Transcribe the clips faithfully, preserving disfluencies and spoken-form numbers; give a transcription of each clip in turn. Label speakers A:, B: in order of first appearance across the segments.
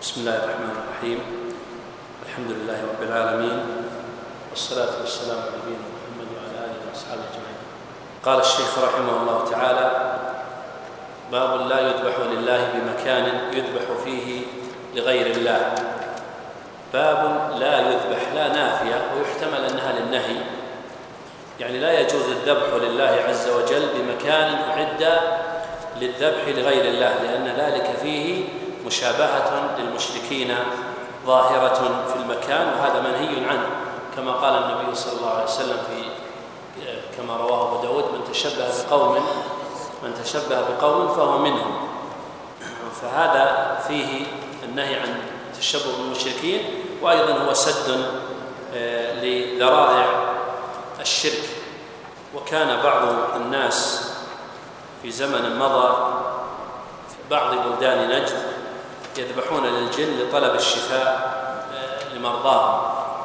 A: بسم الله الرحمن الرحيم. الحمد لله رب العالمين، والصلاة والسلام على نبينا محمد وعلى آله وأصحابه أجمعين. قال الشيخ رحمه الله تعالى: باب لا يذبح لله بمكان يذبح فيه لغير الله. باب لا يذبح، لا نافية، ويحتمل أنها للنهي، يعني لا يجوز الذبح لله عز وجل بمكان أعد للذبح لغير الله، لأن ذلك فيه مشابهة للمشركين ظاهرة في المكان، وهذا منهي عنه، كما قال النبي صلى الله عليه وسلم في كما رواه أبو داود: من تشبه بقوم من تشبه بقوم فهو منهم. فهذا فيه النهي عن التشبه بالمشركين، وأيضا هو سد لذرائع الشرك. وكان بعض الناس في زمن مضى في بعض بلدان نجد يذبحون للجن لطلب الشفاء لمرضاهم،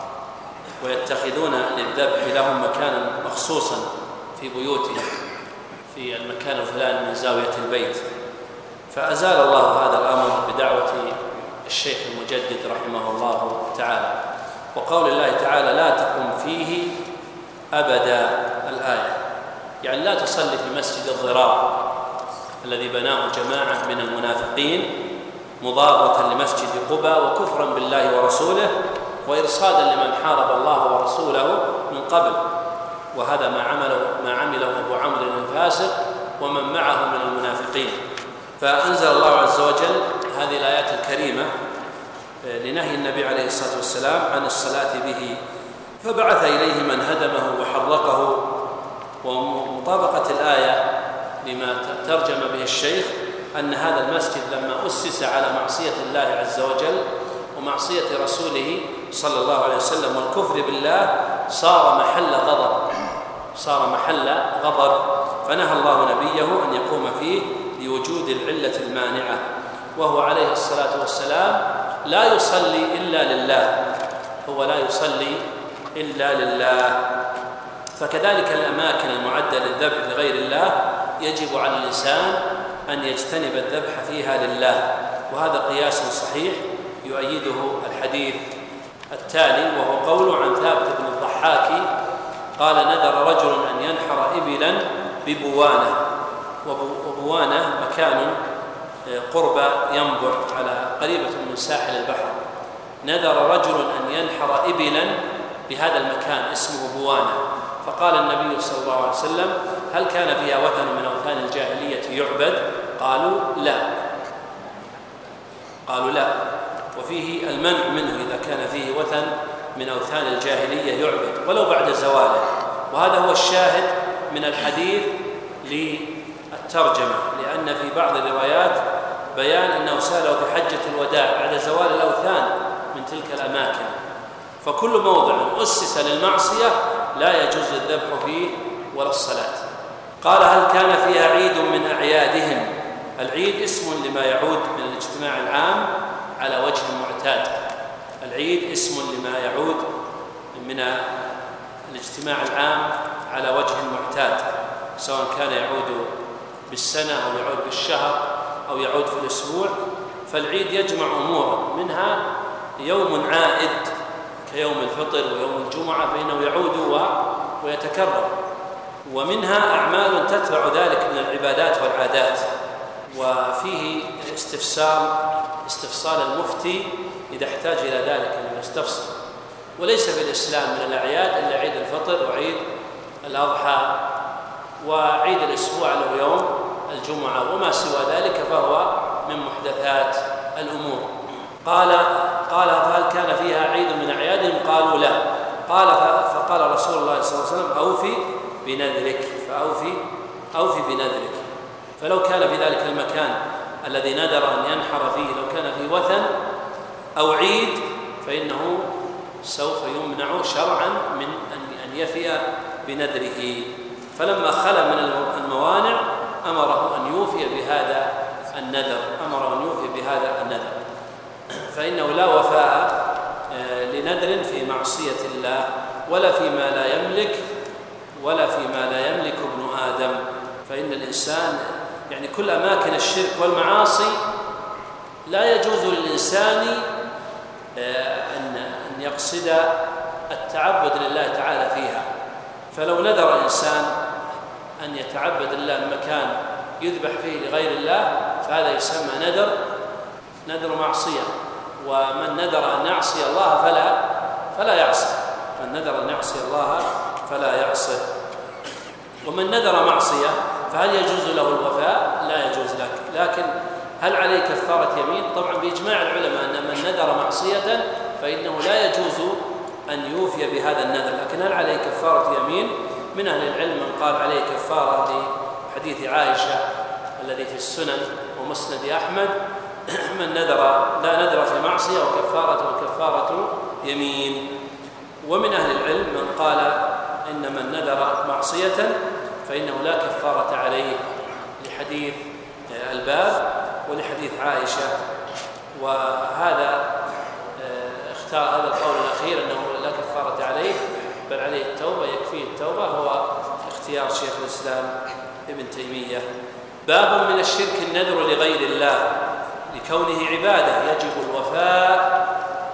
A: ويتخذون للذبح لهم مكانا مخصوصا في بيوتهم، في المكان الفلاني من زاوية البيت. فأزال الله هذا الأمر بدعوة الشيخ المجدد رحمه الله تعالى، وقول الله تعالى: لا تقم فيه أبدا، الآية، يعني لا تصلي في مسجد الضرار الذي بناه جماعة من المنافقين مضادة لمسجد قباء، وكفرا بالله ورسوله، وإرصادا لمن حارب الله ورسوله من قبل. وهذا ما عمله ما عمله أبو عمرو الفاسق ومن معه من المنافقين. فأنزل الله عز وجل هذه الآيات الكريمة لنهي النبي عليه الصلاة والسلام عن الصلاة به، فبعث إليه من هدمه وحرقه. ومطابقة الآية لما ترجم به الشيخ أن هذا المسجد لما أسس على معصية الله عز وجل ومعصية رسوله صلى الله عليه وسلم والكفر بالله صار محل غضب صار محل غضب فنهى الله نبيه أن يقوم فيه لوجود العلة المانعة، وهو عليه الصلاة والسلام لا يصلي إلا لله هو لا يصلي إلا لله. فكذلك الأماكن المعدة للذبح لغير الله يجب على الإنسان أن يجتنب الذبح فيها لله، وهذا قياس صحيح يؤيده الحديث التالي، وهو قول عن ثابت بن الضحاك قال: نذر رجل أن ينحر إبلا ببوانة، وبوانة مكان قرب ينبع على قريبة من ساحل البحر. نذر رجل أن ينحر إبلا بهذا المكان اسمه بوانة، فقال النبي صلى الله عليه وسلم: هل كان فيها وثن من أوثان الجاهلية يعبد؟ قالوا لا قالوا لا وفيه المنع منه إذا كان فيه وثن من أوثان الجاهلية يعبد ولو بعد زواله. وهذا هو الشاهد من الحديث للترجمة، لأن في بعض الروايات بيان أنه سأله في حجة الوداع بعد زوال الأوثان من تلك الأماكن. فكل موضع أسس للمعصية لا يجوز الذبح فيه ولا الصلاة. قال: هل كان فيها عيد من أعيادهم؟ العيد اسم لما يعود من الاجتماع العام على وجه معتاد. العيد اسم لما يعود من الاجتماع العام على وجه معتاد، سواء كان يعود بالسنة أو يعود بالشهر أو يعود في الأسبوع. فالعيد يجمع أمورا، منها يوم عائد كيوم الفطر ويوم الجمعة فإنه يعود ويتكرر، ومنها أعمال تتبع ذلك من العبادات والعادات. وفيه استفسال استفصال المفتي إذا احتاج إلى ذلك أن يستفصل. وليس في الإسلام من الأعياد إلا عيد الفطر وعيد الأضحى وعيد الأسبوع له يوم الجمعة، وما سوى ذلك فهو من محدثات الأمور. قال قال فهل كان فيها عيد من أعيادهم؟ قالوا لا. قال فقال رسول الله صلى الله عليه وسلم: أوفي بنذرك فأوفي أوفي بنذرك. فلو كان في ذلك المكان الذي نذر أن ينحر فيه لو كان فيه وثن أو عيد فإنه سوف يمنع شرعا من أن يفي بنذره. فلما خلا من الموانع أمره أن يوفي بهذا النذر أمره أن يوفي بهذا النذر فإنه لا وفاء لنذر في معصية الله ولا فيما لا يملك ولا فيما لا يملك ابن آدم. فإن الإنسان يعني كل أماكن الشرك والمعاصي لا يجوز للإنسان أن يقصد التعبد لله تعالى فيها. فلو نذر إنسان أن يتعبد الله مكان يذبح فيه لغير الله فهذا يسمى نذر نذر معصية. ومن نذر أن يعصي الله فلا فلا يعصي من نذر أن يعصي الله فلا يعصي. ومن نذر معصية فهل يجوز له الوفاء؟ لا يجوز لك. لكن هل عليه كفارة يمين؟ طبعا بإجماع العلماء أن من نذر معصية فإنه لا يجوز أن يوفي بهذا النذر. لكن هل عليه كفارة يمين؟ من أهل العلم من قال عليه كفارة لحديث عائشة الذي في السنن ومسند أحمد من نذر لا نذر في معصية وكفارته كفارة يمين. ومن أهل العلم من قال إن من نذر معصية فإنه لا كفارة عليه لحديث الباب ولحديث عائشة. وهذا اختار هذا القول الأخير أنه لا كفارة عليه بل عليه التوبة يكفيه التوبة هو اختيار شيخ الإسلام ابن تيمية. باب من الشرك النذر لغير الله لكونه عبادة يجب الوفاء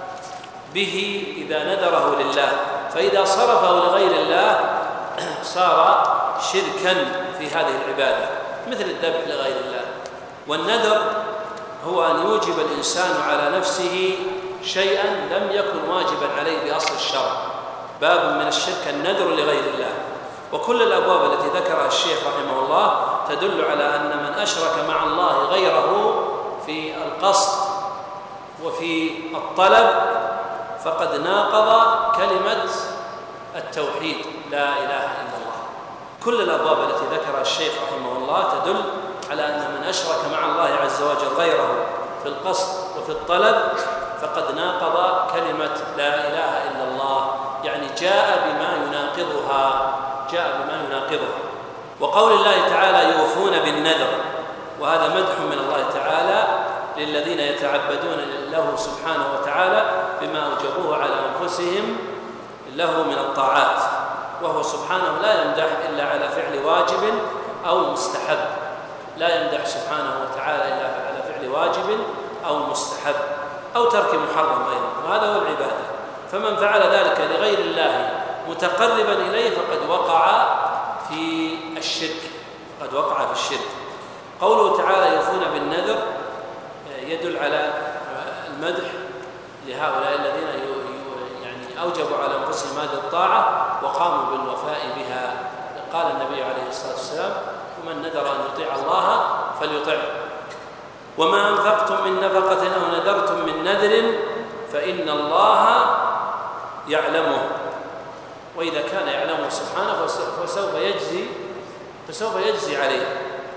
A: به إذا نذره لله، فإذا صرفه لغير الله صار شركا في هذه العبادة مثل الذبح لغير الله. والنذر هو أن يوجب الإنسان على نفسه شيئا لم يكن واجبا عليه بأصل الشرع. باب من الشرك النذر لغير الله. وكل الأبواب التي ذكرها الشيخ رحمه الله تدل على أن من أشرك مع الله غيره في القصد وفي الطلب فقد ناقض كلمة التوحيد لا إله إلا الله. كل الأبواب التي ذكرها الشيخ رحمه الله تدل على أن من أشرك مع الله عز وجل غيره في القصد وفي الطلب فقد ناقض كلمة لا إله إلا الله، يعني جاء بما يناقضها جاء بما يناقضها. وقول الله تعالى يوفون بالنذر، وهذا مدح من الله تعالى للذين يتعبدون له سبحانه وتعالى بما أوجبوه على أنفسهم له من الطاعات، وهو سبحانه لا يمدح إلا على فعل واجب أو مستحب، لا يمدح سبحانه وتعالى إلا على فعل واجب أو مستحب أو ترك محرم أيضا، وهذا هو العبادة. فمن فعل ذلك لغير الله متقربا إليه فقد وقع في الشرك قد وقع في الشرك. قوله تعالى يوفون بالنذر يدل على المدح لهؤلاء الذين يعني أوجبوا على أنفسهم هذه الطاعة وقاموا بالوفاء بها. قال النبي عليه الصلاة والسلام ومن نذر أن يطيع الله فليطعه. وما أنفقتم من نفقة أو نذرتم من نذر فإن الله يعلمه، وإذا كان يعلمه سبحانه فسوف يجزي فسوف يجزي عليه.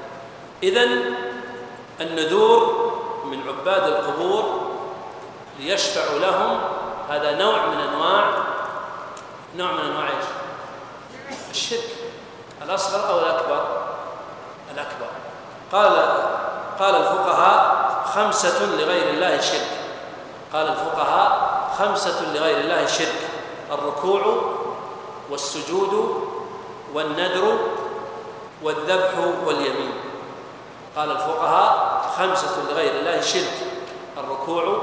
A: إذن النذور من عباد القبور ليشفعوا لهم هذا نوع من أنواع نوع من أنواع الشرك الأصغر أو الأكبر الأكبر. قال قال الفقهاء خمسة لغير الله شرك قال الفقهاء خمسة لغير الله شرك: الركوع والسجود والنذر والذبح واليمين. قال الفقهاء خمسة لغير الله شرك: الركوع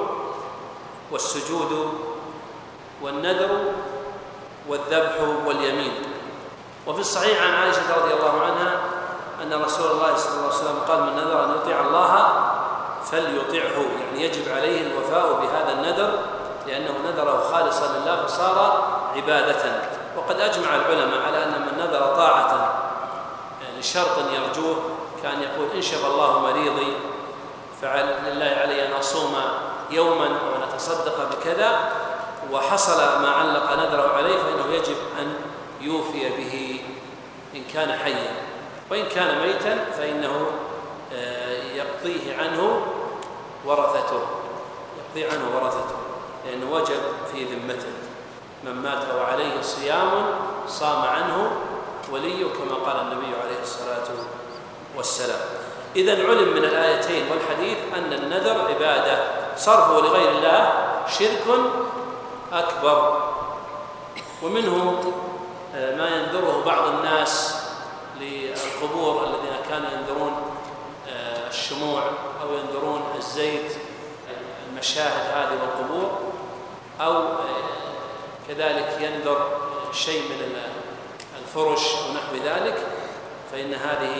A: والسجود والنذر والذبح واليمين. وفي الصحيح عن عائشة رضي الله عنها أن رسول الله صلى الله عليه وسلم قال من نذر أن يطيع الله فليطعه، يعني يجب عليه الوفاء بهذا النذر لأنه نذره خالصا لله فصار عبادة. وقد أجمع العلماء على أن من نذر طاعة لشرط يرجوه كان يقول إن شفى الله مريضي فلله علي أن أصوم يوما أو نتصدق بكذا، وحصل ما علق نذره عليه فإنه يجب أن يوفي به إن كان حيا، وإن كان ميتا فإنه يقضيه عنه ورثته يقضي عنه ورثته لأنه وجب في ذمته. من مات وعليه صيام صام عنه وليه كما قال النبي عليه الصلاة والسلام. إذن علم من الآيتين والحديث أن النذر عبادة، صرفه لغير الله شرك أكبر. ومنه ما ينذره بعض الناس للقبور الذين كانوا ينذرون الشموع أو ينذرون الزيت المشاهد هذه والقبور، أو كذلك ينذر شيء من الفرش أو نحو ذلك، فإن هذه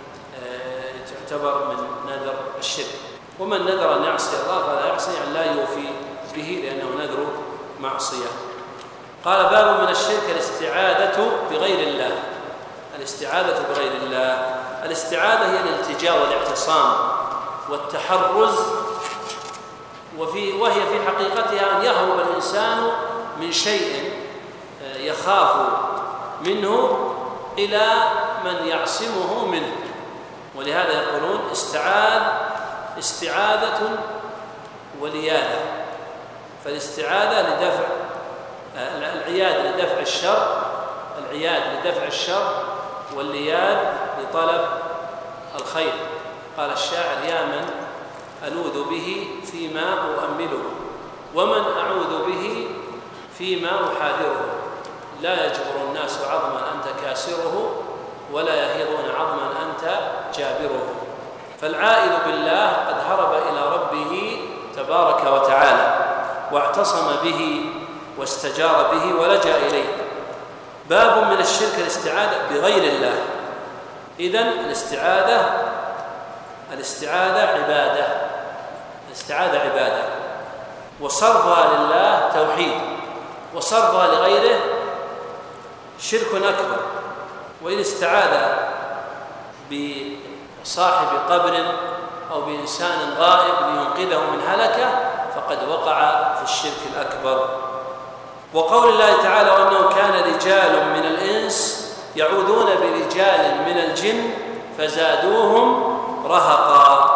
A: تعتبر من نذر الشرك. ومن نذر أن يعصي الله فلا يعصي، يعني لا يوفي به لأنه نذر معصية. قال: باب من الشرك الاستعاذة بغير الله. الاستعاذة بغير الله، الاستعاذة هي الالتجاء والاعتصام والتحرز، وفي وهي في حقيقتها أن يهرب الإنسان من شيء يخاف منه إلى من يعصمه منه، ولهذا يقولون استعاذ استعاذة ولياذة. فالاستعاذة لدفع العياذ لدفع الشر العياذ لدفع الشر واللياذ لطلب الخير. قال الشاعر: يا من ألوذ به فيما أؤمله، ومن أعوذ به فيما أحاذره، لا يجبر الناس عظما أنت كاسره، ولا يهيضون عظما أنت جابره. فالعائذ بالله قد هرب إلى ربه تبارك وتعالى، واعتصم به واستجار به ولجأ إليه. باب من الشرك الاستعاذة بغير الله. إذن الاستعاذة الاستعاذة عبادة الاستعاذة عبادة وصرفها لله توحيد، وصرفها لغيره شرك أكبر. وإن استعاذ بصاحب قبر أو بإنسان غائب لينقذه من هلكة فقد وقع في الشرك الأكبر. وقول الله تعالى: وأنه كان رجال من الإنس يعوذون برجال من الجن فزادوهم رهقا.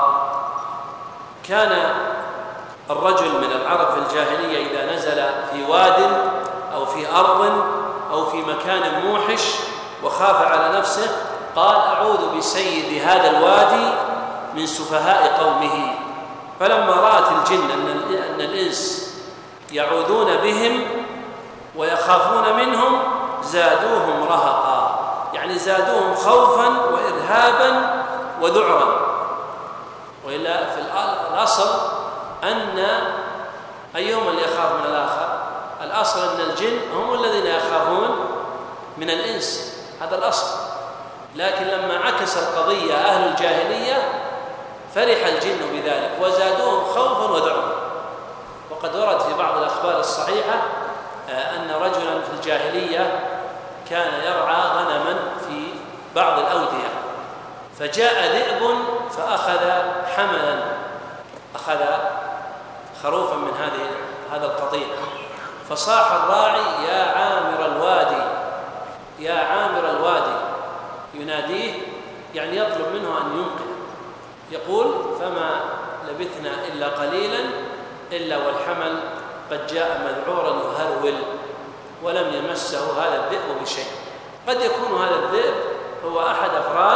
A: كان الرجل من العرب في الجاهلية إذا نزل في واد أو في أرض أو في مكان موحش وخاف على نفسه قال: أعوذ بسيد هذا الوادي من سفهاء قومه. فلما رأت الجن أن الإنس يعوذون بهم ويخافون منهم زادوهم رهقا، يعني زادوهم خوفا وإرهابا وذعرا. وإلا في الأصل أن أيهما اللي يخاف من الآخر؟ الأصل أن الجن هم الذين يخافون من الإنس، هذا الأصل. لكن لما عكس القضية أهل الجاهلية فرح الجن بذلك وزادوهم خوفا وذعرا. وقد ورد في بعض الأخبار الصحيحة أن رجلا في الجاهلية كان يرعى غنما في بعض الأودية، فجاء ذئب فأخذ حملا أخذ خروفا من هذه هذا القطيع، فصاح الراعي: يا عامر الوادي يا عامر الوادي، يناديه يعني يطلب منه أن ينقذ. يقول: فما لبثنا إلا قليلا إلا والحمل قد جاء مذعورا يهرول ولم يمسه هذا الذئب بشيء. قد يكون هذا الذئب هو أحد أفراد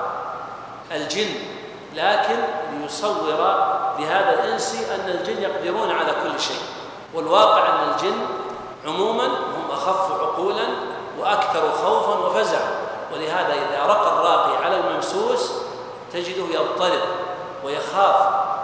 A: الجن، لكن ليصور لهذا الإنس أن الجن يقدرون على كل شيء، والواقع أن الجن عموما هم أخف عقولا وأكثر خوفا وفزعا. ولهذا إذا رقى الراقي على الممسوس تجده يضطرب ويخاف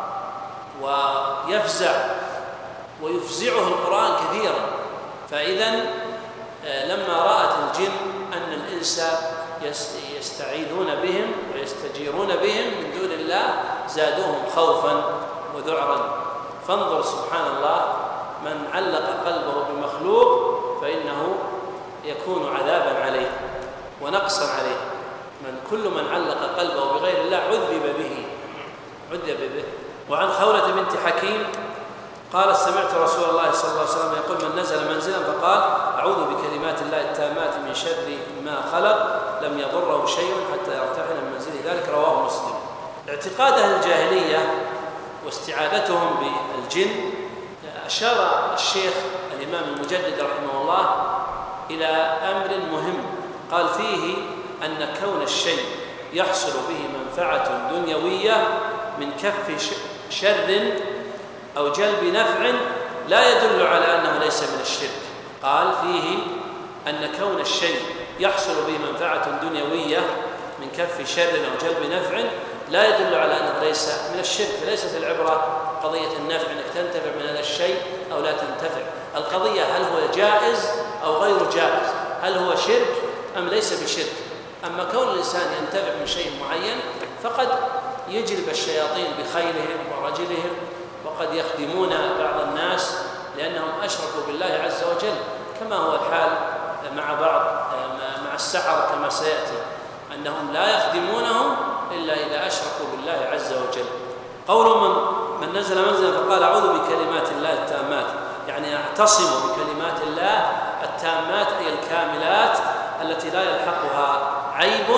A: ويفزع ويفزعه القرآن كثيرا. فإذا لما رأت الجن أن الإنس يستعيذون بهم ويستجيرون بهم من دون الله زادوهم خوفا وذعرا. فانظر سبحان الله، من علق قلبه بمخلوق فإنه يكون عذابا عليه ونقصا عليه. من كل من علق قلبه بغير الله عذب به عذب به. وعن خولة بنت حكيم قال: سمعت رسول الله صلى الله عليه وسلم يقول: من نزل منزلا فقال: أعوذ بكلمات الله التامات من شر ما خلق لم يضره شيء حتى يرتحل من منزله. ذلك رواه مسلم. اعتقاد أهل الجاهلية واستعاذتهم بالجن أشار الشيخ الإمام المجدد رحمه الله إلى أمر مهم، قال فيه أن كون الشيء يحصل به منفعة دنيوية من كف شر أو جلب نفع لا يدل على أنه ليس من الشرك. قال فيه أن كون الشيء يحصل به منفعة دنيوية من كف شر أو جلب نفع لا يدل على أنه ليس من الشرك. فليست العبرة قضية النفع أنك تنتفع من هذا الشيء أو لا تنتفع. القضية هل هو جائز أو غير جائز، هل هو شرك أم ليس بشرك. أما كون الإنسان ينتفع من شيء معين فقد يجلب الشياطين بخيلهم ورجلهم، وقد يخدمون بعض الناس لأنهم أشركوا بالله عز وجل، كما هو الحال مع بعض مع السحرة كما سيأتي، أنهم لا يخدمونهم إلا إذا أشركوا بالله عز وجل. قول من, من نزل منزلا فقال أعوذ بكلمات الله التامات، يعني أعتصم بكلمات الله التامات أي الكاملات التي لا يلحقها عيب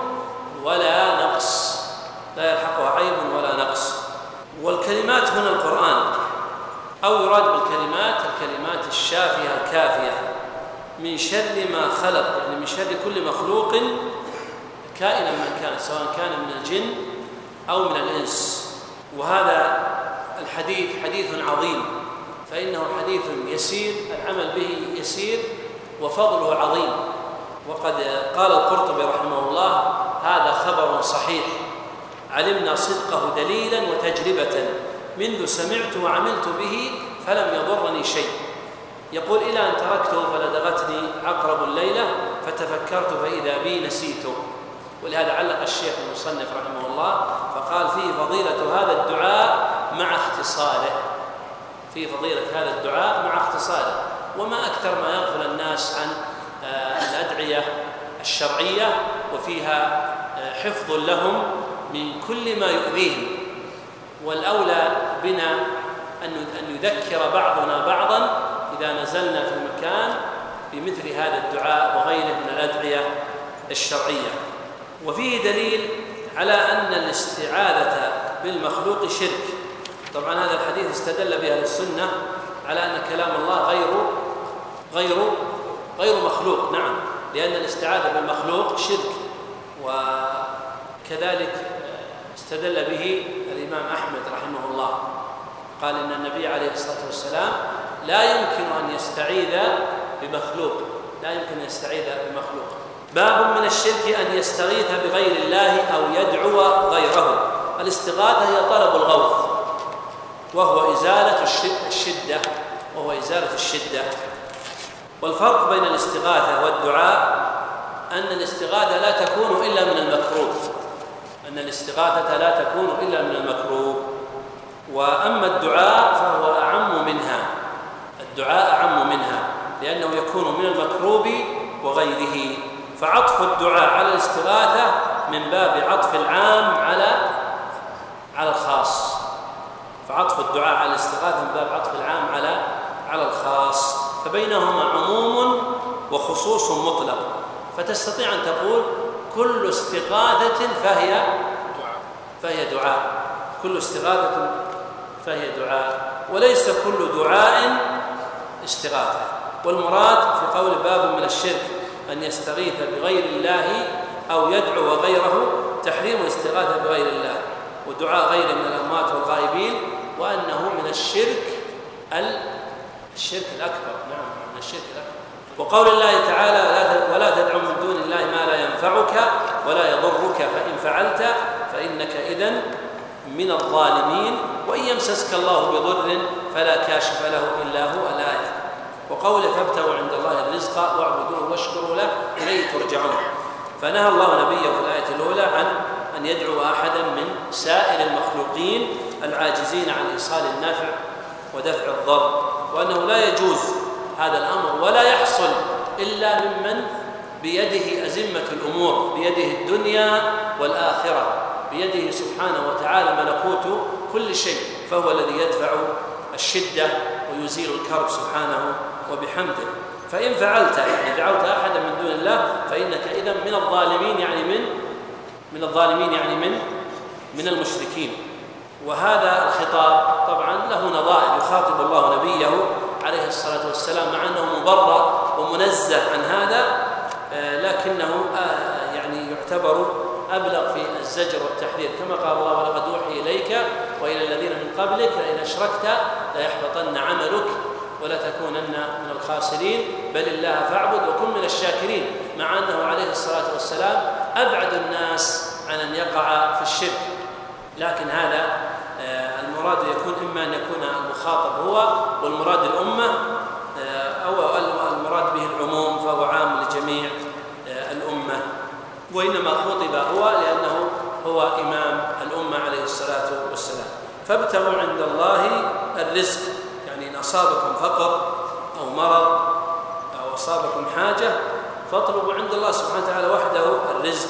A: ولا نقص، لا يلحقها عيب ولا نقص. والكلمات هنا القرآن، أو يراد بالكلمات الكلمات الشافية الكافية من شر ما خلق، يعني من شر كل مخلوق كائنا من كان، سواء كان من الجن أو من الإنس. وهذا الحديث حديث عظيم، فإنه حديث يسير العمل به يسير وفضله عظيم. وقد قال القرطبي رحمه الله هذا خبر صحيح علمنا صدقه دليلا وتجربة منذ سمعت وعملت به فلم يضرني شيء. يقول إلى أن تركته فلدغتني عقرب الليلة فتفكرت فإذا بي نسيته. ولهذا علق الشيخ المصنف رحمه الله فقال فيه فضيلة هذا الدعاء مع اختصاره، فيه فضيلة هذا الدعاء مع اختصاره. وما أكثر ما يغفل الناس عن الأدعية الشرعية وفيها حفظ لهم من كل ما يؤذيهم، والأولى بنا أن يذكر بعضنا بعضا إذا نزلنا في المكان بمثل هذا الدعاء وغيره من الأدعية الشرعية. وفيه دليل على أن الاستعاذة بالمخلوق شرك. طبعا هذا الحديث استدل به السنة على أن كلام الله غير غير غير مخلوق، نعم، لأن الاستعاذة بالمخلوق شرك. وكذلك استدل به الإمام أحمد رحمه الله، قال إن النبي عليه الصلاة والسلام لا يمكن أن يستعيذ بمخلوق، لا يمكن أن يستعيذ بمخلوق. باب من الشرك أن يستغيث بغير الله أو يدعو غيره. الاستغاثة هي طلب الغوث، وهو إزالة الشدة وهو إزالة الشدة. والفرق بين الاستغاثة والدعاء أن الاستغاثة لا تكون إلا من المكروه، أن الاستغاثة لا تكون إلا من المكروه. وأما الدعاء فهو أعم منها، الدعاء أعم منها لأنه يكون من المكروب وغيره. فعطف الدعاء على الاستغاثة من باب عطف العام على على الخاص، فعطف الدعاء على الاستغاثة من باب عطف العام على على الخاص، فبينهما عموم وخصوص مطلق. فتستطيع أن تقول كل استغاثة فهي فهي دعاء، كل استغاثة فهي دعاء، وليس كل دعاء استغاثة. والمراد في قول باب من الشرك أن يستغيث بغير الله أو يدعو غيره تحريم الاستغاثة بغير الله ودعاء غيره من الأموات والغائبين، وأنه من الشرك الشرك الأكبر، نعم من الشرك الأكبر. وقول الله تعالى ولا تدعو من دون الله ما لا ينفعك ولا يضرك فإن فعلت فإنك إذن من الظالمين وإن يمسسك الله بضر فلا كاشف له إلا هو الآية. وقوله فابتغوا عند الله الرزق واعبدوه واشكروا له إليه ترجعون. فنهى الله نبيه في الآية الأولى عن أن يدعو أحدا من سائر المخلوقين العاجزين عن إيصال النفع ودفع الضر، وأنه لا يجوز هذا الأمر ولا يحصل إلا ممن بيده أزمة الأمور، بيده الدنيا والآخرة، بيده سبحانه وتعالى ملكوت كل شيء، فهو الذي يدفع الشدة ويزيل الكرب سبحانه وبحمده. فإن فعلت يعني دعوت أحدا من دون الله فإنك إذن من الظالمين، يعني من من الظالمين يعني من من المشركين. وهذا الخطاب طبعا له نظائر، يخاطب الله نبيه عليه الصلاة والسلام مع أنه مبرأ ومنزه عن هذا، لكنه يعني يعتبر أبلغ في الزجر والتحذير، كما قال الله ولقد أوحي إليك وإلى الذين من قبلك لئن أشركت ليحبطن عملك ولتكونن من الخاسرين بل الله فاعبد وكن من الشاكرين، مع أنه عليه الصلاة والسلام أبعد الناس عن أن يقع في الشرك. لكن هذا المراد يكون إما أن يكون المخاطب هو والمراد الأمة، أو المراد به العموم فهو عام لجميع الأمة، وإنما خطب هو لأنه هو إمام الأمة عليه الصلاة والسلام. فابتغوا عند الله الرزق، يعني إن أصابكم فقر أو مرض أو أصابكم حاجة فاطلبوا عند الله سبحانه وتعالى وحده الرزق،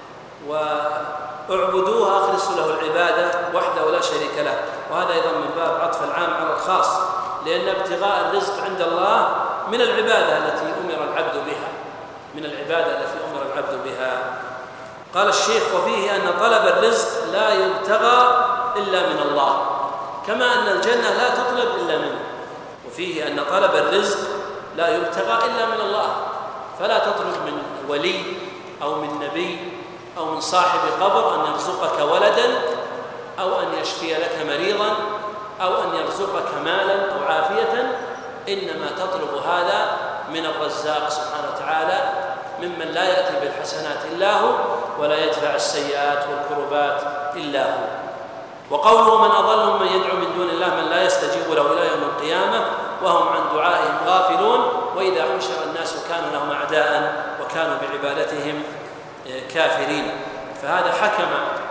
A: واعبدوه أخلصوا له العبادة وحده لا شريك له. وهذا أيضا من باب عطف العام على الخاص، لأن ابتغاء الرزق عند الله من العبادة التي أمر العبد بها، من العبادة التي أمر العبد بها. قال الشيخ: وفيه أن طلب الرزق لا يبتغى إلا من الله، كما أن الجنة لا تطلب إلا منه. وفيه أن طلب الرزق لا يبتغى إلا من الله، فلا تطلب من ولي أو من نبي أو من صاحب قبر أن يرزقك ولدا أو أن يشفي لك مريضا أو أن يرزقك مالا أو عافية، إنما تطلب هذا من الرزاق سبحانه وتعالى، ممن لا يأتي بالحسنات إلا هو ولا يدفع السيئات والكربات إلا هو. وقوله: من أضل من يدعو من دون الله من لا يستجيب له إلى يوم القيامة وهم عن دعائهم غافلون وإذا حشر الناس كانوا لهم أعداء وكانوا بعبادتهم كافرين. فهذا حكم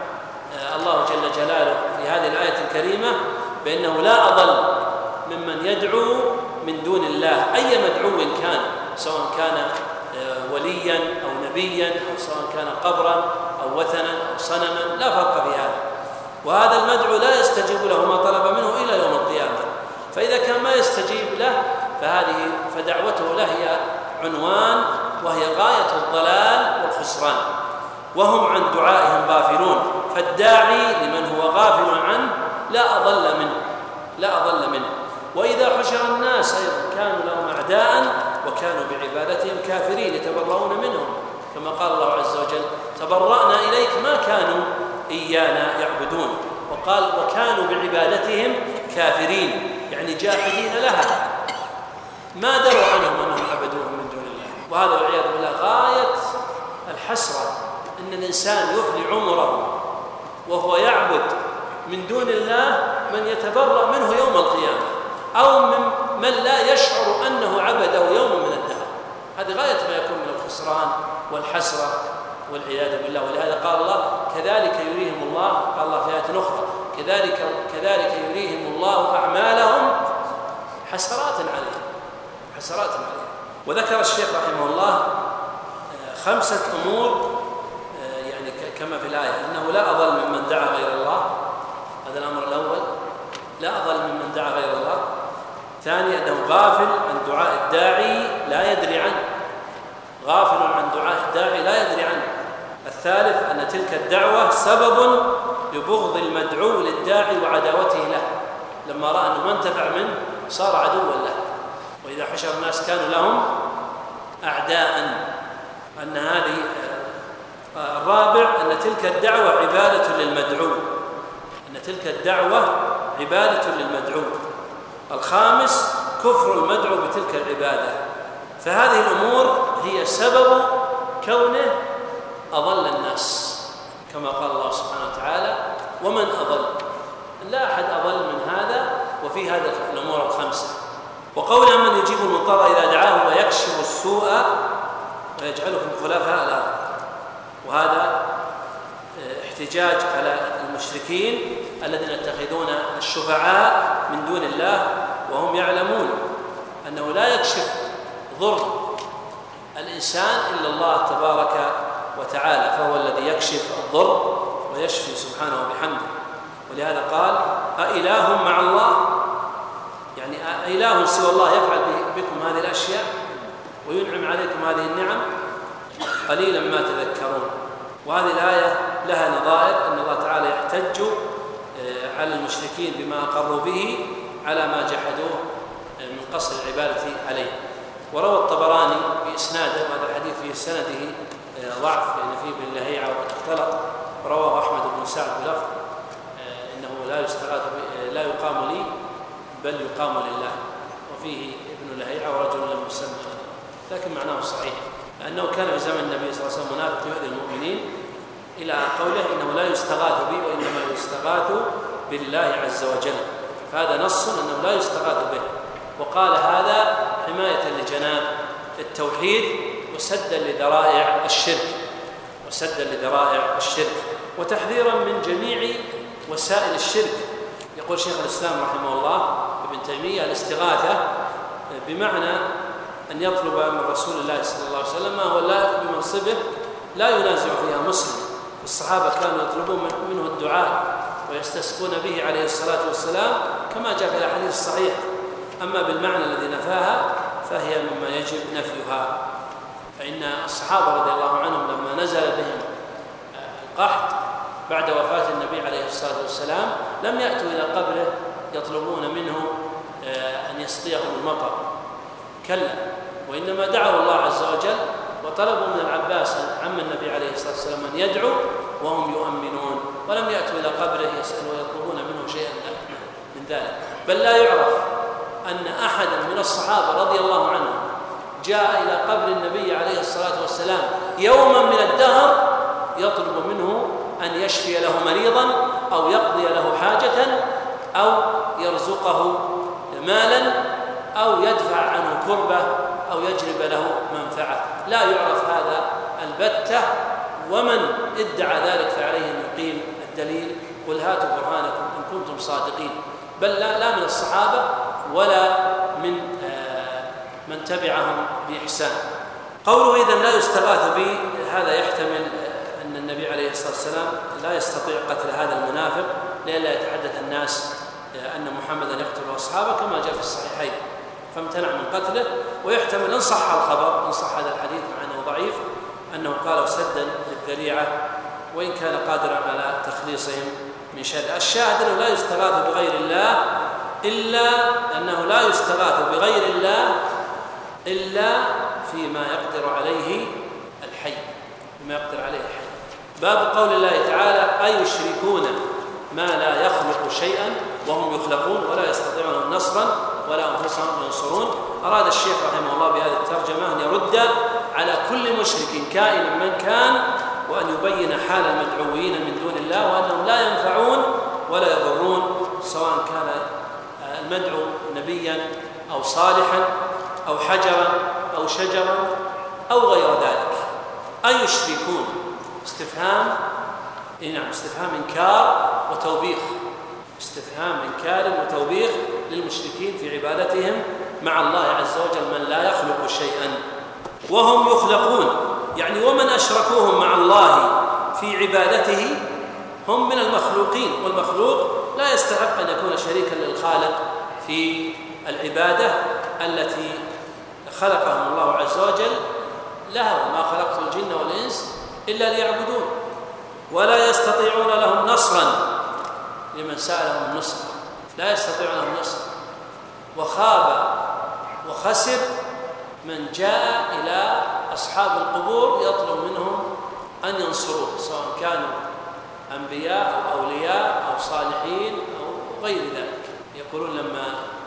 A: الله جل جلاله في هذه الآية الكريمة بأنه لا أضل ممن يدعو من دون الله أي مدعو كان، سواء كان وليا أو نبيا أو سواء كان قبرا أو وثنا أو صنما، لا فرق في هذا. وهذا المدعو لا يستجيب له ما طلب منه إلى يوم القيامة، فإذا كان ما يستجيب له فهذه فدعوته له هي عنوان وهي غاية الضلال والخسران، وهم عن دعائهم غافلون. فالداعي لمن هو غافل عنه لا أضل منه لا أضل منه وإذا حشر الناس أيضا كانوا لهم أعداء وكانوا بعبادتهم كافرين يتبرؤون منهم، كما قال الله عز وجل: تبرأنا إليك ما كانوا إيانا يعبدون. وقال: وكانوا بعبادتهم كافرين، يعني جاحدين لها، ما دروا عنهم أنهم عبدوهم من دون الله. وهذا والعياذ بالله غاية الحسرة، أن الإنسان يفني عمره وهو يعبد من دون الله من يتبرأ منه يوم القيامة، أو من من لا يشعر أنه عبده يوم من الدهر. هذه غاية ما يكون من الخسران والحسرة والعياذ بالله. ولهذا قال الله: كذلك يريهم الله، قال الله في آية أخرى: كذلك كذلك يريهم الله أعمالهم حسرات عليهم حسرات عليهم. وذكر الشيخ رحمه الله خمسة أمور، يعني كما في الآية: أنه لا أضل ممن دعا غير الله، هذا الأمر الأول، لا أضل ممن دعا غير الله. ثانيا: أنه غافل عن دعاء الداعي لا يدري عنه، غافل عن دعاء الداعي لا يدري عنه. الثالث: أن تلك الدعوة سبب لبغض المدعو للداعي وعداوته له، لما رأى أنه ما انتفع منه صار عدوا له، وإذا حشر الناس كانوا لهم أعداء. أن هذه الرابع: أن تلك الدعوة عبادة للمدعو، أن تلك الدعوة عبادة للمدعو. الخامس: كفر المدعو بتلك العبادة. فهذه الأمور هي سبب كونه أضل الناس، كما قال الله سبحانه وتعالى: ومن أضل، لا أحد أضل من هذا. وفي هذه الأمور الخمسة. وقول: من يجيب المضطر إذا دعاه ويكشف السوء ويجعلكم خلفاء الأرض. وهذا احتجاج على المشركين الذين يتخذون الشفعاء من دون الله وهم يعلمون أنه لا يكشف ضر الإنسان إلا الله تبارك وتعالى، فهو الذي يكشف الضر ويشفي سبحانه وبحمده. ولهذا قال: أإله مع الله، يعني أإله سوى الله يفعل بكم هذه الأشياء وينعم عليكم هذه النعم، قليلا ما تذكرون. وهذه الآية لها نظائر، أن الله تعالى يحتج على المشركين بما أقروا به على ما جحدوه من قصر العبادة عليه. وروى الطبراني بإسناده، وهذا الحديث في سنده ضعف لأن فيه ابن لهيعة وقد اختلط، ورواه أحمد بن سعد بلفظ إنه لا يستغاث لا يقام لي بل يقام لله، وفيه ابن لهيعة ورجل لم يسمى، لكن معناه صحيح، لأنه كان في زمن النبي صلى الله عليه وسلم منافق يؤذي المؤمنين إلى قوله: إنه لا يستغاث بي وإنما يستغاث بالله عز وجل، فهذا نص أنه لا يستغاث به. وقال هذا حماية لجناب التوحيد وسدا لذرائع الشرك وسدا لذرائع الشرك وتحذيرا من جميع وسائل الشرك. يقول شيخ الإسلام رحمه الله ابن تيمية: الاستغاثة بمعنى أن يطلب من رسول الله صلى الله عليه وسلم ما هو لائق بمنصبه لا ينازع فيها مسلم. الصحابة كانوا يطلبون منه الدعاء ويستسقون به عليه الصلاة والسلام كما جاء في الأحاديث الصحيحة. أما بالمعنى الذي نفاها فهي مما يجب نفيها، فإن الصحابة رضي الله عنهم لما نزل بهم القحط بعد وفاة النبي عليه الصلاة والسلام لم يأتوا إلى قبره يطلبون منه أن يسقيهم المطر، كلا، وإنما دعوا الله عز وجل وطلبوا من العباس عم النبي عليه الصلاة والسلام أن يدعو وهم يؤمنون، ولم يأتوا إلى قبره يسألوا ويطلبون منه شيئا من ذلك. بل لا يعرف أن أحدا من الصحابة رضي الله عنهم جاء إلى قبر النبي عليه الصلاة والسلام يوما من الدهر يطلب منه أن يشفي له مريضا أو يقضي له حاجة أو يرزقه مالا أو يدفع عنه كربة أو يجلب له منفعة. لا يعرف هذا البتة، ومن ادعى ذلك فعليه أن يقيم الدليل: قل هاتوا برهانكم إن كنتم صادقين. بل لا, لا من الصحابة ولا من من تبعهم بإحسان. قوله إذن لا يستغاث به، هذا يحتمل أن النبي عليه الصلاة والسلام لا يستطيع قتل هذا المنافق لئلا يتحدث الناس أن محمدا يقتل أصحابه كما جاء في الصحيحين، فامتنع من قتله. ويحتمل إن صح الخبر، إن صح هذا الحديث مع أنه ضعيف، أنه قال سدا للذريعة، وإن كان قادرا على تخليصهم من شر. الشاهد أنه لا يستغاث بغير الله إلا أنه لا يستغاث بغير الله إلا فيما يقدر عليه الحي، فيما يقدر عليه الحي. باب قول الله تعالى: أيشركون ما لا يخلق شيئا وهم يخلقون ولا يستطيعون نصرا ولا أنفسهم ينصرون. أراد الشيخ رحمه الله بهذه الترجمة أن يرد على كل مشرك كائنا من كان، وأن يبين حال المدعوين من دون الله وأنهم لا ينفعون ولا يضرون، سواء كان المدعو نبيا أو صالحا أو حجرا أو شجرا أو غير ذلك. أيشركون استفهام نعم استفهام إنكار وتوبيخ، استفهام إنكار وتوبيخ للمشركين في عبادتهم مع الله عز وجل من لا يخلق شيئا وهم يخلقون، يعني ومن أشركوهم مع الله في عبادته هم من المخلوقين، والمخلوق لا يستحق أن يكون شريكا للخالق في العبادة التي خلقهم الله عز وجل لها: وما خلقت الجن والإنس إلا ليعبدون. ولا يستطيعون لهم نصرا لمن سألهم النصر، لا يستطيعون لهم نصر. وخاب وخسر من جاء إلى أصحاب القبور يطلب منهم أن ينصروه، سواء كانوا أنبياء أو أولياء أو صالحين أو غير ذلك. يقولون لما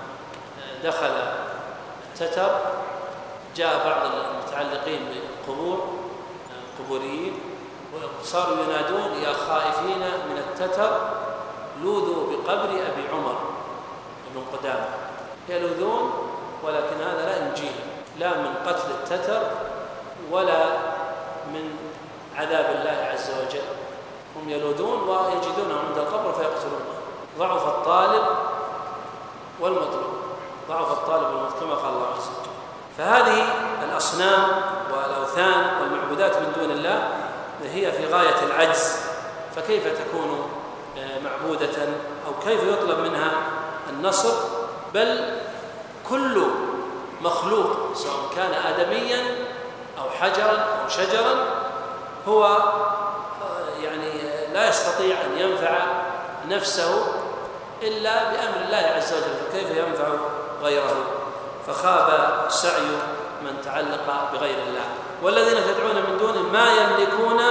A: دخل التتر جاء بعض المتعلقين بالقبور القبوريين وصاروا ينادون: يا خائفين من التتر لوذوا بقبر أبي عمر بن قدامة. يلوذون، ولكن هذا لا ينجيهم لا من قتل التتر ولا من عذاب الله عز وجل. هم يلوذون ويجدونهم عند القبر فيقتلونه. ضعف الطالب والمطلوب، ضعف الطالب والمطلوب كما قال الله عز وجل. فهذه الأصنام والأوثان والمعبودات من دون الله هي في غاية العجز، فكيف تكون معبودة أو كيف يطلب منها النصر؟ بل كل مخلوق سواء كان آدميا أو حجرا أو شجرا هو يعني لا يستطيع أن ينفع نفسه إلا بأمر الله عز وجل، فكيف ينفع غيره؟ فخاب سعي من تعلق بغير الله. والذين تدعون من دونه ما يملكون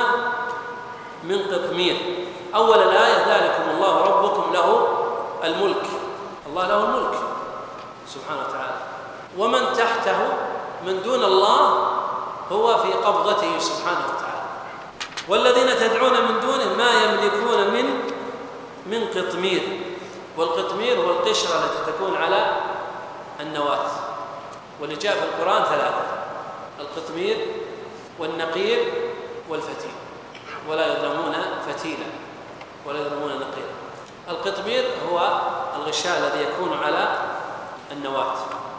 A: من قطمير. أول الآية: ذلكم الله ربكم له الملك. الله له الملك سبحانه وتعالى، ومن تحته من دون الله هو في قبضته سبحانه وتعالى. والذين تدعون من دونه ما يملكون من من قطمير، والقطمير هو القشرة التي تكون على النواة، واللي جاء في القرآن ثلاثة: القطمير والنقير والفتيل، ولا يظلمون فتيلا ولا يظلمون نقيرا. القطمير هو الغشاء الذي يكون على النواة،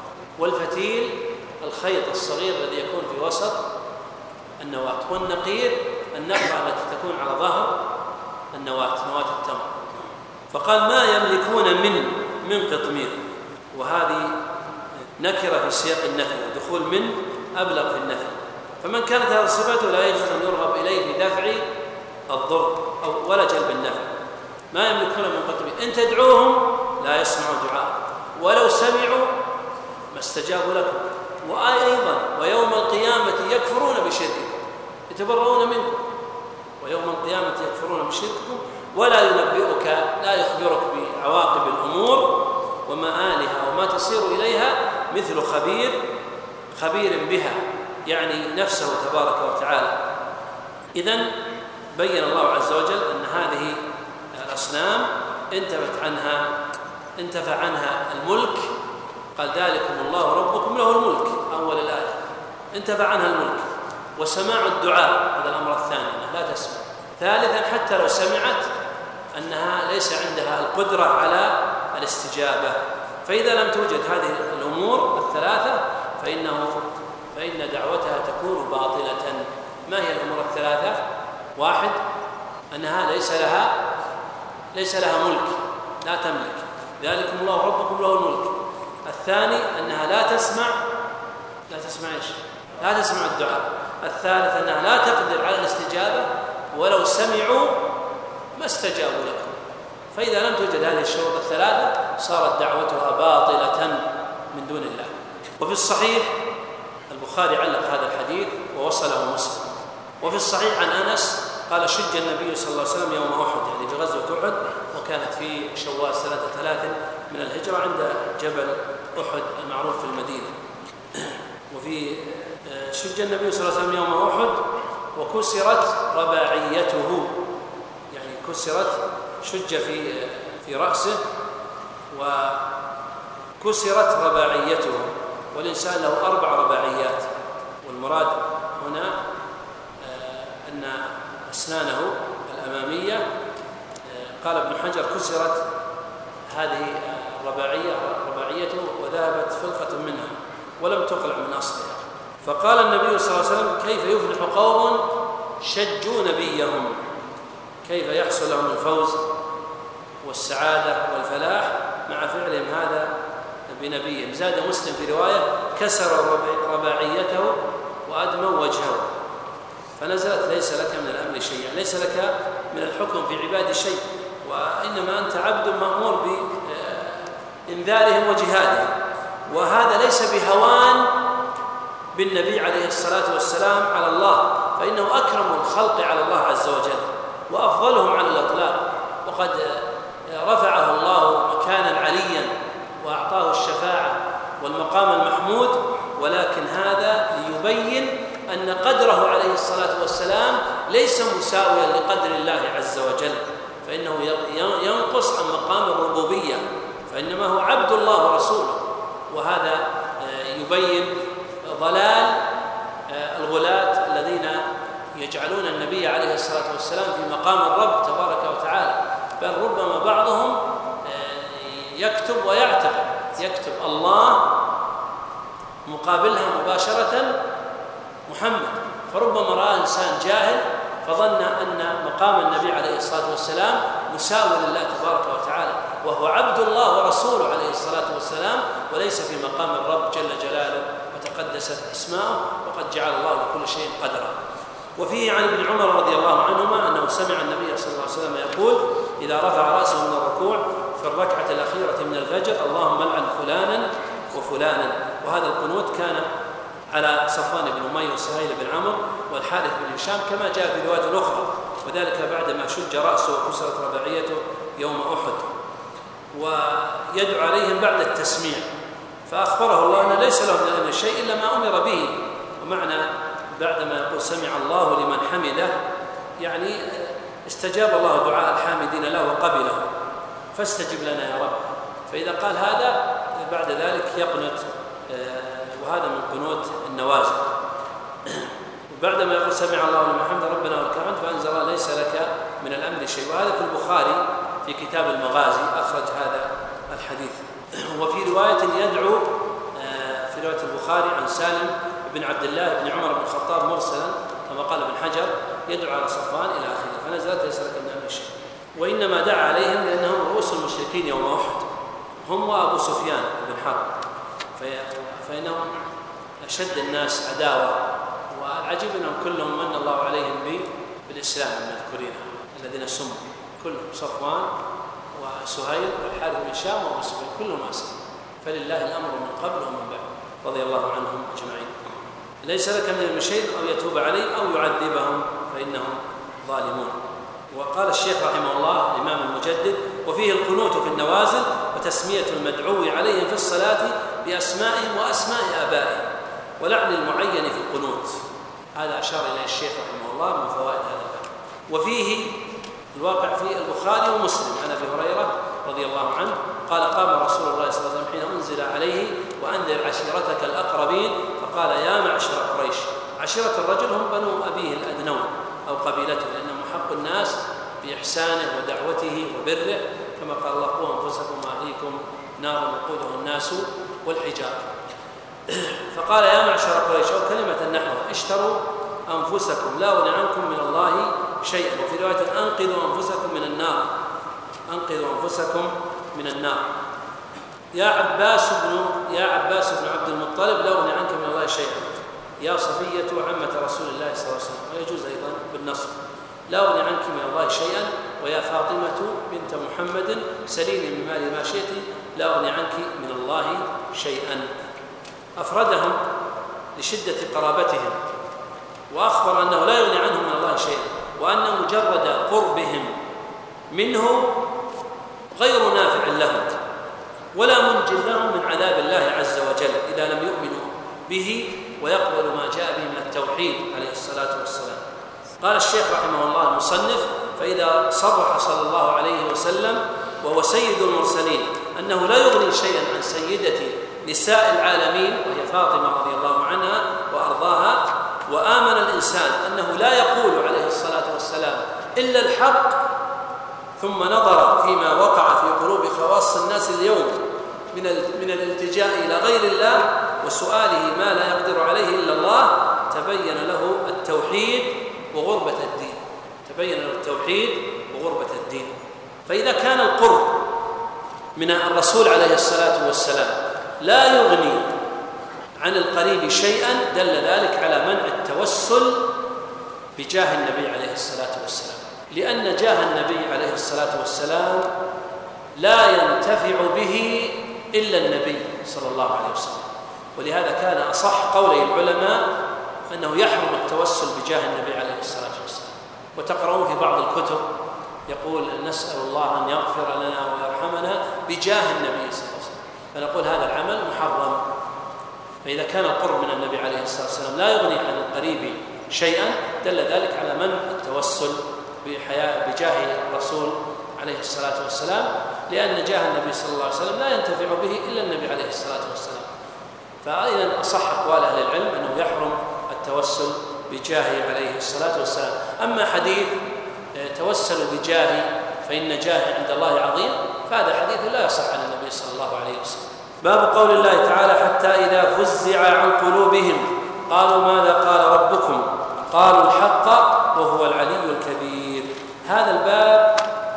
A: والفتيل الخيط الصغير الذي يكون في وسط النواة، والنقير النقرة التي تكون على ظهر النواة، نواة التمر. فقال ما يملكون من من قطمير، وهذه نكرة في سياق النفي، ودخول من أبلغ في النفي. فمن كانت هذه صفته لا يجوز أن يرغب إليه في دفع الضر أو ولا جلب النفع. ما يملكون من قطمير، إن تدعوهم لا يسمعوا دعاء، ولو سمعوا ما استجابوا لكم، وأيضا ويوم القيامة يكفرون بشرككم يتبرؤون منكم، ويوم القيامة يكفرون بشرككم ولا ينبئك، لا يخبرك بعواقب الأمور ومآلها وما تصير إليها مثل خبير خبير بها، يعني نفسه تبارك وتعالى. إذن بين الله عز وجل أن هذه الأصنام انتفت عنها انتفع عنها الملك. قال ذلكم الله ربكم له الملك، أول الآية انتفع عنها الملك، وسماع الدعاء هذا الأمر الثاني أنها لا تسمع. ثالثا حتى لو سمعت أنها ليس عندها القدرة على الاستجابة. فإذا لم توجد هذه الأمور الثلاثة فإنه فإن دعوتها تكون باطلة. ما هي الأمور الثلاثة؟ واحد، أنها ليس لها ليس لها ملك، لا تملك، ذلكم الله ربكم له الملك. الثاني أنها لا تسمع لا تسمع إيش؟ لا تسمع الدعاء. الثالث أنها لا تقدر على الاستجابة، ولو سمعوا ما استجابوا لكم. فإذا لم توجد هذه الشروط الثلاثة صارت دعوتها باطلة من دون الله. وفي الصحيح البخاري علق هذا الحديث ووصله مسلم. وفي الصحيح عن أنس قال شج النبي صلى الله عليه وسلم يوم أحد، يعني في غزوة أحد، وكانت في شوال سنة ثلاث من الهجرة عند جبل أحد المعروف في المدينة. وفي شج النبي صلى الله عليه وسلم يوم أحد وكسرت رباعيته، يعني كسرت شج في في رأسه وكسرت رباعيته، والإنسان له أربع رباعيات، والمراد هنا أن أسنانه الأمامية قال ابن حجر كسرت هذه الرباعية رباعيته وذهبت فلقة منها ولم تقلع من أصلها. فقال النبي صلى الله عليه وسلم كيف يفلح قوم شجوا نبيهم، كيف يحصل لهم الفوز والسعادة والفلاح مع فعلهم هذا بنبيهم. زاد مسلم في رواية كسر رباعيته وأدموا وجهه، فنزلت ليس لك من الأمر شيء، يعني ليس لك من الحكم في عباد شيء، وإنما أنت عبد مأمور بإنذارهم وجهادهم. وهذا ليس بهوان بالنبي عليه الصلاة والسلام على الله، فإنه أكرم الخلق على الله عز وجل وأفضلهم على الإطلاق، وقد رفعه الله مكانا عليا وأعطاه الشفاعة والمقام المحمود، ولكن هذا ليبين أن قدره عليه الصلاة والسلام ليس مساويا لقدر الله عز وجل، فإنه ينقص عن مقام الربوبية، فإنما هو عبد الله ورسوله. وهذا يبين ضلال الغلاة الذين يجعلون النبي عليه الصلاة والسلام في مقام الرب تبارك وتعالى، بل ربما بعضهم يكتب ويعتقد يكتب الله مقابلها مباشرة محمد، فربما رأى إنسان جاهل فظن أن مقام النبي عليه الصلاة والسلام مساوي لله تبارك وتعالى، وهو عبد الله ورسوله عليه الصلاة والسلام، وليس في مقام الرب جل جلاله وتقدست اسماؤه، وقد جعل الله لكل شيء قدرا. وفيه عن ابن عمر رضي الله عنهما أنه سمع النبي صلى الله عليه وسلم يقول إذا رفع رأسه من الركوع في الركعة الأخيرة من الفجر اللهم لعن فلانا وفلانا. وهذا القنوت كان على صفوان بن أمية وسهيل بن عمرو والحارث بن هشام كما جاء في رواية أخرى، وذلك بعدما شج رأسه وكسرت رباعيته يوم أحد، ويدعو عليهم بعد التسميع، فأخبره الله أن ليس له من الأمر شيء إلا ما أمر به. ومعنى بعدما يقول سمع الله لمن حمده يعني استجاب الله دعاء الحامدين له وقبله، فاستجب لنا يا رب. فإذا قال هذا بعد ذلك يقنت، وهذا من قنوت النوازل. بعدما يقول سمع الله لمن حمده ربنا ولك الحمد، فأنزل الله ليس لك من الأمر شيء. وهذا في البخاري في كتاب المغازي أخرج هذا الحديث. وفي رواية يدعو في رواية البخاري عن سالم بن عبد الله بن عمر بن الخطاب مرسلا كما قال ابن حجر يدعو على صفوان إلى آخره، فنزلت ليس لك من أمر شيء. وإنما دعا عليهم لأنهم رؤوس المشركين يوم أحد، هم وأبو سفيان بن حرب، فإنهم أشد الناس عداوة. والعجيب أنهم كلهم من الله عليهم بالإسلام المذكورين الذين سموا كلهم، صفوان وسهيل والحارث بن هشام وأبو سفيان كلهم أسلموا. فلله الأمر من قبل ومن بعد رضي الله عنهم أجمعين. ليس لك من شيء أو يتوب عليهم أو يعذبهم فإنهم ظالمون. وقال الشيخ رحمه الله الإمام المجدد: وفيه القنوت في النوازل وتسمية المدعو عليهم في الصلاة بأسمائهم وأسماء آبائهم ولعن المعين في القنوت. هذا أشار إليه الشيخ رحمه الله من فوائد هذا الباب. وفيه الواقع في البخاري ومسلم عن أبي هريرة رضي الله عنه قال: قام رسول الله صلى الله عليه وسلم حين أنزل عليه: وأنذر عشيرتك الأقربين، فقال: يا معشر قريش. عشيرة الرجل هم بنو أبيه الأدنون أو قبيلته، لأنهم حق الناس بإحسانه ودعوته وبره، كما قال الله: قوا أنفسكم وأهليكم نارا وقودها الناس والحجارة. فقال: يا معشر قريش، أو كلمة نحوها: اشتروا أنفسكم لا أغني عنكم من الله شيئا. وفي رواية: أنقذوا أنفسكم من النار، أنقذوا أنفسكم من النار. يا عباس بن يا عباس بن عبد المطلب لا أغني عنك من الله شيئا. يا صفية عمة رسول الله صلى الله عليه وسلم. ويجوز أيضا بالنصب: لا أغني عنك من الله شيئا. ويا فاطمة بنت محمد سليني من مالي ما شئت لا أغني عنك من الله شيئا. أفردهم لشدة قرابتهم، وأخبر أنه لا يغني عنهم من الله شيئا، وأن مجرد قربهم منه غير نافع لهم ولا منج لهم من عذاب الله عز وجل إذا لم يؤمنوا به ويقبلوا ما جاء به من التوحيد عليه الصلاة والسلام. قال الشيخ رحمه الله المصنف: فإذا صرح صلى الله عليه وسلم وهو سيد المرسلين أنه لا يغني شيئا عن سيدة نساء العالمين وهي فاطمة رضي الله عنها وأرضاها، وآمن الإنسان أنه لا يقول عليه الصلاة والسلام إلا الحق، ثم نظر فيما وقع في قلوب خواص الناس اليوم من من الالتجاء إلى غير الله وسؤاله ما لا يقدر عليه إلا الله، تبين له التوحيد وغربة الدين تبين له التوحيد وغربة الدين. فإذا كان القرب من الرسول عليه الصلاة والسلام لا يغني عن القريب شيئا، دل ذلك على منع التوسل بجاه النبي عليه الصلاة والسلام، لأن جاه النبي عليه الصلاة والسلام لا ينتفع به إلا النبي صلى الله عليه وسلم. ولهذا كان أصح قولي العلماء أنه يحرم التوسل بجاه النبي عليه الصلاة والسلام. وتقرؤون في بعض الكتب يقول: نسأل الله أن يغفر لنا ويرحمنا بجاه النبي صلى الله عليه وسلم، فنقول هذا العمل محرم. فإذا كان القرب من النبي عليه الصلاة والسلام لا يغني عن القريب شيئا، دل ذلك على منع التوسل بجاه الرسول عليه الصلاة والسلام، لأن جاه النبي صلى الله عليه وسلم لا ينتفع به إلا النبي عليه الصلاة والسلام. فأيضا أصح أقوال أهل العلم أنه يحرم التوسل بجاهه عليه الصلاة والسلام. أما حديث توسلوا بجاهي فإن جاهي عند الله عظيم، فهذا حديث لا يصح عن النبي صلى الله عليه وسلم. باب قول الله تعالى: حتى إذا فزع عن قلوبهم قالوا ماذا قال ربكم قالوا الحق وهو العلي الكبير. هذا الباب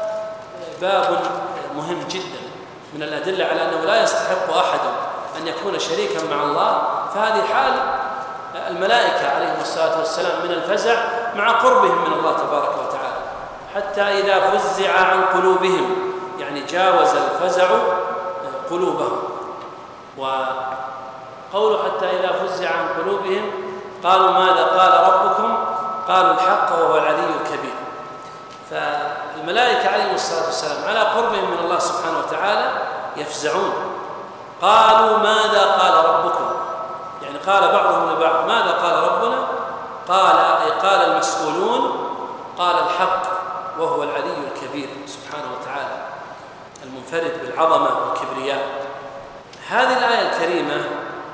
A: باب مهم جدا من الأدلة على أنه لا يستحق أحد أن يكون شريكا مع الله. فهذه حال الملائكة عليهم الصلاة والسلام من الفزع مع قربهم من الله تبارك وتعالى. حتى إذا فزع عن قلوبهم يعني جاوز الفزع قلوبهم. وقول حتى إذا فزع عن قلوبهم قالوا ماذا قال ربكم قالوا الحق وهو العلي الكبير. فالملائكة عليهم الصلاة والسلام على قربهم من الله سبحانه وتعالى يفزعون. قالوا ماذا قال ربكم، يعني قال بعضهم لبعض ماذا قال ربنا، قال أي قال المسؤولون قال الحق وهو العلي الكبير سبحانه وتعالى المنفرد بالعظمة والكبرياء. هذه الآية الكريمة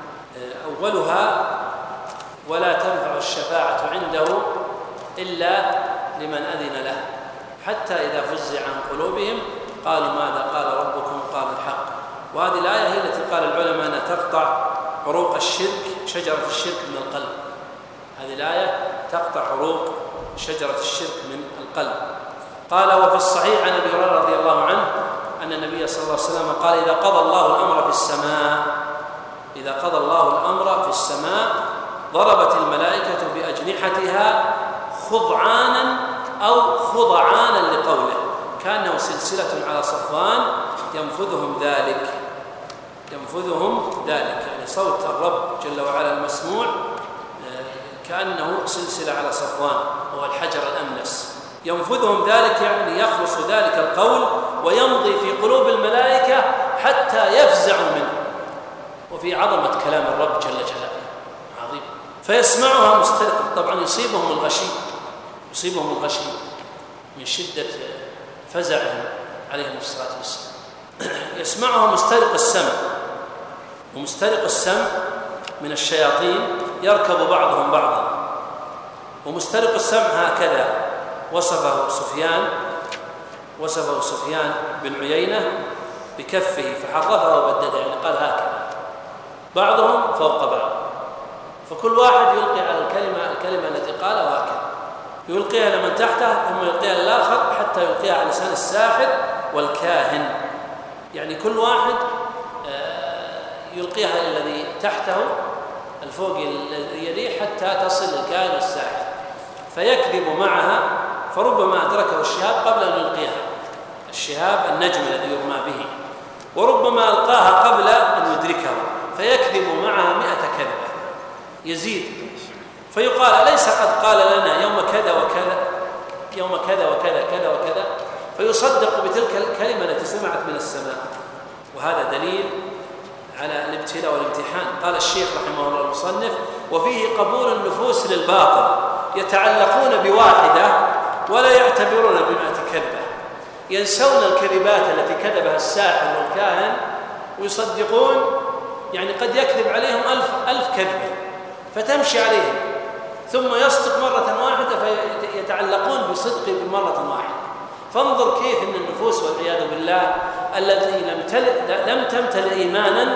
A: أولها ولا تنفع الشفاعة عنده إلا لمن أذن له حتى إذا فزع عن قلوبهم قالوا ماذا قال ربكم قال الحق. وهذه الآية هي التي قال العلماء أنها تقطع عروق الشرك شجرة الشرك من القلب. هذه الآية تقطع عروق شجرة الشرك من القلب. قال وفي الصحيح عن أبي هريرة رضي الله عنه أن النبي صلى الله عليه وسلم قال إذا قضى الله الأمر في السماء إذا قضى الله الأمر في السماء ضربت الملائكة بأجنحتها خضعانا أو خضعانا لقوله كأنه سلسلة على صفوان ينفذهم ذلك ينفذهم ذلك يعني صوت الرب جل وعلا المسموع كأنه سلسلة على صفوان هو الحجر الأملس ينفذهم ذلك يعني يخلص ذلك القول ويمضي في قلوب الملائكة حتى يفزعوا منه. وفي عظمة كلام الرب جل جلاله عظيم فيسمعها مسترق. طبعا يصيبهم الغشي يصيبهم الغشي من شدة فزعهم عليهم الصلاة والسلام. يسمعها مسترق السمع ومسترق السمع من الشياطين يركب بعضهم بعضا. ومسترق السمع هكذا وصفه سفيان وصفه سفيان بن عيينة بكفه فحرفه وبدده يعني قال هكذا بعضهم فوق بعض فكل واحد يلقي على الكلمة الكلمة التي قالها هكذا يلقيها لمن تحته ثم يلقيها للآخر حتى يلقيها على لسان الساحر والكاهن يعني كل واحد يلقيها الذي تحته الفوق الذي يليه حتى تصل للكاهن والساحر فيكذب معها فربما أدركه الشهاب قبل أن يلقيها الشهاب النجم الذي يرمى به وربما ألقاها قبل أن يدركه فيكذب معها مئة كذبة يزيد فيقال أليس قد قال لنا يوم كذا وكذا يوم كذا وكذا كذا وكذا فيصدق بتلك الكلمة التي سمعت من السماء. وهذا دليل على الابتلاء والامتحان. قال الشيخ رحمه الله المصنف وفيه قبول النفوس للباطل يتعلقون بواحدة ولا يعتبرون بمئة كذبة ينسون الكذبات التي كذبها الساحر والكاهن ويصدقون يعني قد يكذب عليهم ألف, ألف كذبة فتمشي عليهم ثم يصدق مرة واحدة فيتعلقون بصدق بمرة واحدة. فانظر كيف أن النفوس والعياذ بالله التي لم, لم تمتلئ إيمانا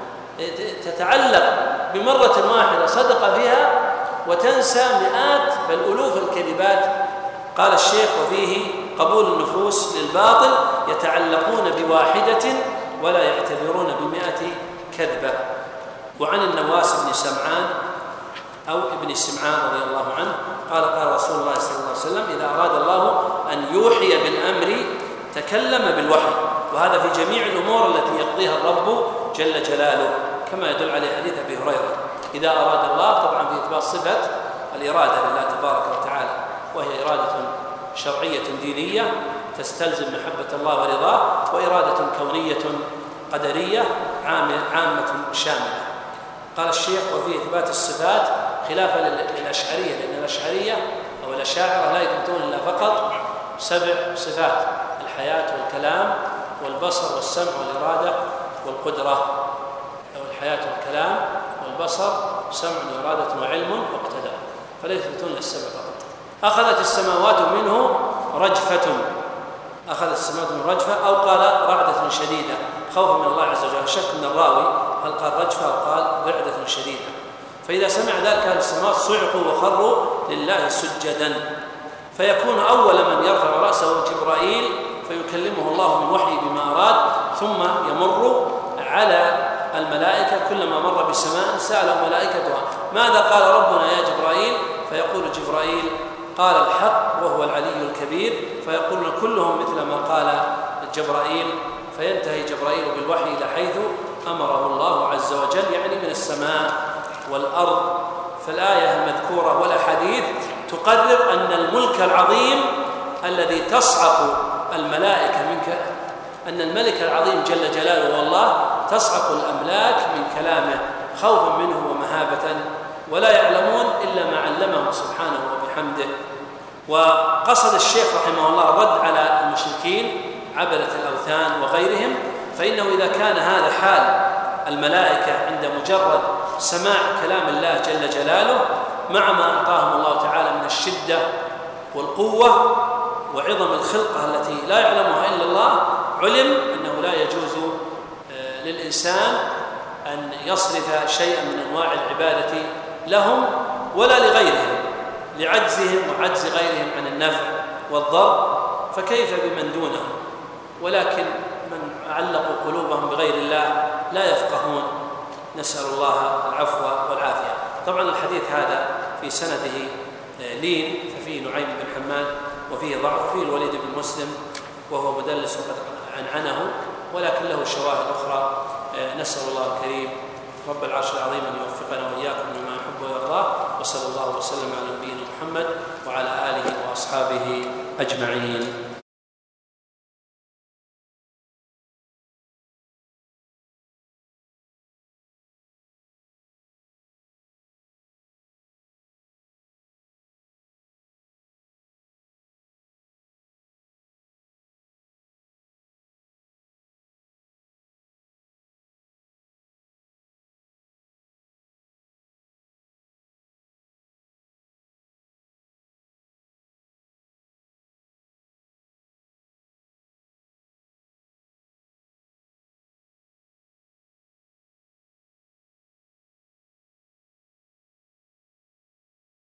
A: تتعلق بمرة واحدة صدق فيها وتنسى مئات بل ألوف الكذبات. قال الشيخ وفيه قبول النفوس للباطل يتعلقون بواحدة ولا يعتبرون بمئة كذبة. وعن النواس بن سمعان أو ابن سمعان رضي الله عنه قال قال رسول الله صلى الله عليه وسلم إذا أراد الله أن يوحي بالأمر تكلم بالوحي. وهذا في جميع الأمور التي يقضيها الرب جل جلاله كما يدل عليه حديث أبي هريرة إذا أراد الله طبعا في إثبات صفة الإرادة لله تبارك وتعالى وهي إرادة شرعية دينية تستلزم محبة الله ورضاه وإرادة كونية قدرية عامة شاملة. قال الشيخ وفي إثبات الصفات خلافا للأشعرية لأن الأشعرية أو الأشاعرة لا يثبتون إلا فقط سبع صفات الحياة والكلام والبصر والسمع والإرادة والقدرة أو الحياة والكلام والبصر سمع وإرادة وعلم واقتدار فلا يثبتون للسبع فقط. أخذت السماوات منه رجفة أخذت السماوات من رجفة أو قال رعدة شديدة خوفا من الله عز وجل شك من الراوي هل قال رجفة أو قال رعدة شديدة. فإذا سمع ذلك أهل السماوات صعقوا وخروا لله سجدا فيكون أول من يرفع رأسه جبرائيل فيكلمه الله من وحي بما أراد ثم يمر على الملائكة كلما مر بسماء سأله ملائكتها ماذا قال ربنا يا جبرائيل فيقول جبرائيل قال الحق وهو العلي الكبير فيقولون كلهم مثل ما قال جبرائيل فينتهي جبرائيل بالوحي إلى حيث أمره الله عز وجل يعني من السماء والأرض. فالآية المذكورة والأحاديث تقرر أن الملك العظيم الذي تصعق الملائكة منك أن الملك العظيم جل جلاله والله تصعق الأملاك من كلامه خوفا منه ومهابة ولا يعلمون إلا ما علمه سبحانه وبحمده. وقصد الشيخ رحمه الله الرد على المشركين عبدة الأوثان وغيرهم، فإنه إذا كان هذا حال الملائكة عند مجرد سماع كلام الله جل جلاله مع ما أعطاهم الله تعالى من الشدة والقوة وعظم الخلقة التي لا يعلمها إلا الله، علم أنه لا يجوز للإنسان أن يصرف شيئا من أنواع العبادة لهم ولا لغيرهم لعجزهم وعجز غيرهم عن النفع والضر، فكيف بمن دونهم؟ ولكن من علقوا قلوبهم بغير الله لا يفقهون، نسأل الله العفو والعافية. طبعا الحديث هذا في سنده لين، ففيه نعيم بن حماد وفيه ضعف، وفيه الوليد بن مسلم وهو مدلس وقد عنعنه، ولكن له شواهد أخرى. نسأل الله الكريم رب العرش العظيم أن يوفقنا وإياكم لما يحب ويرضاه، وصلى الله وسلم على نبينا محمد وعلى آله وأصحابه أجمعين.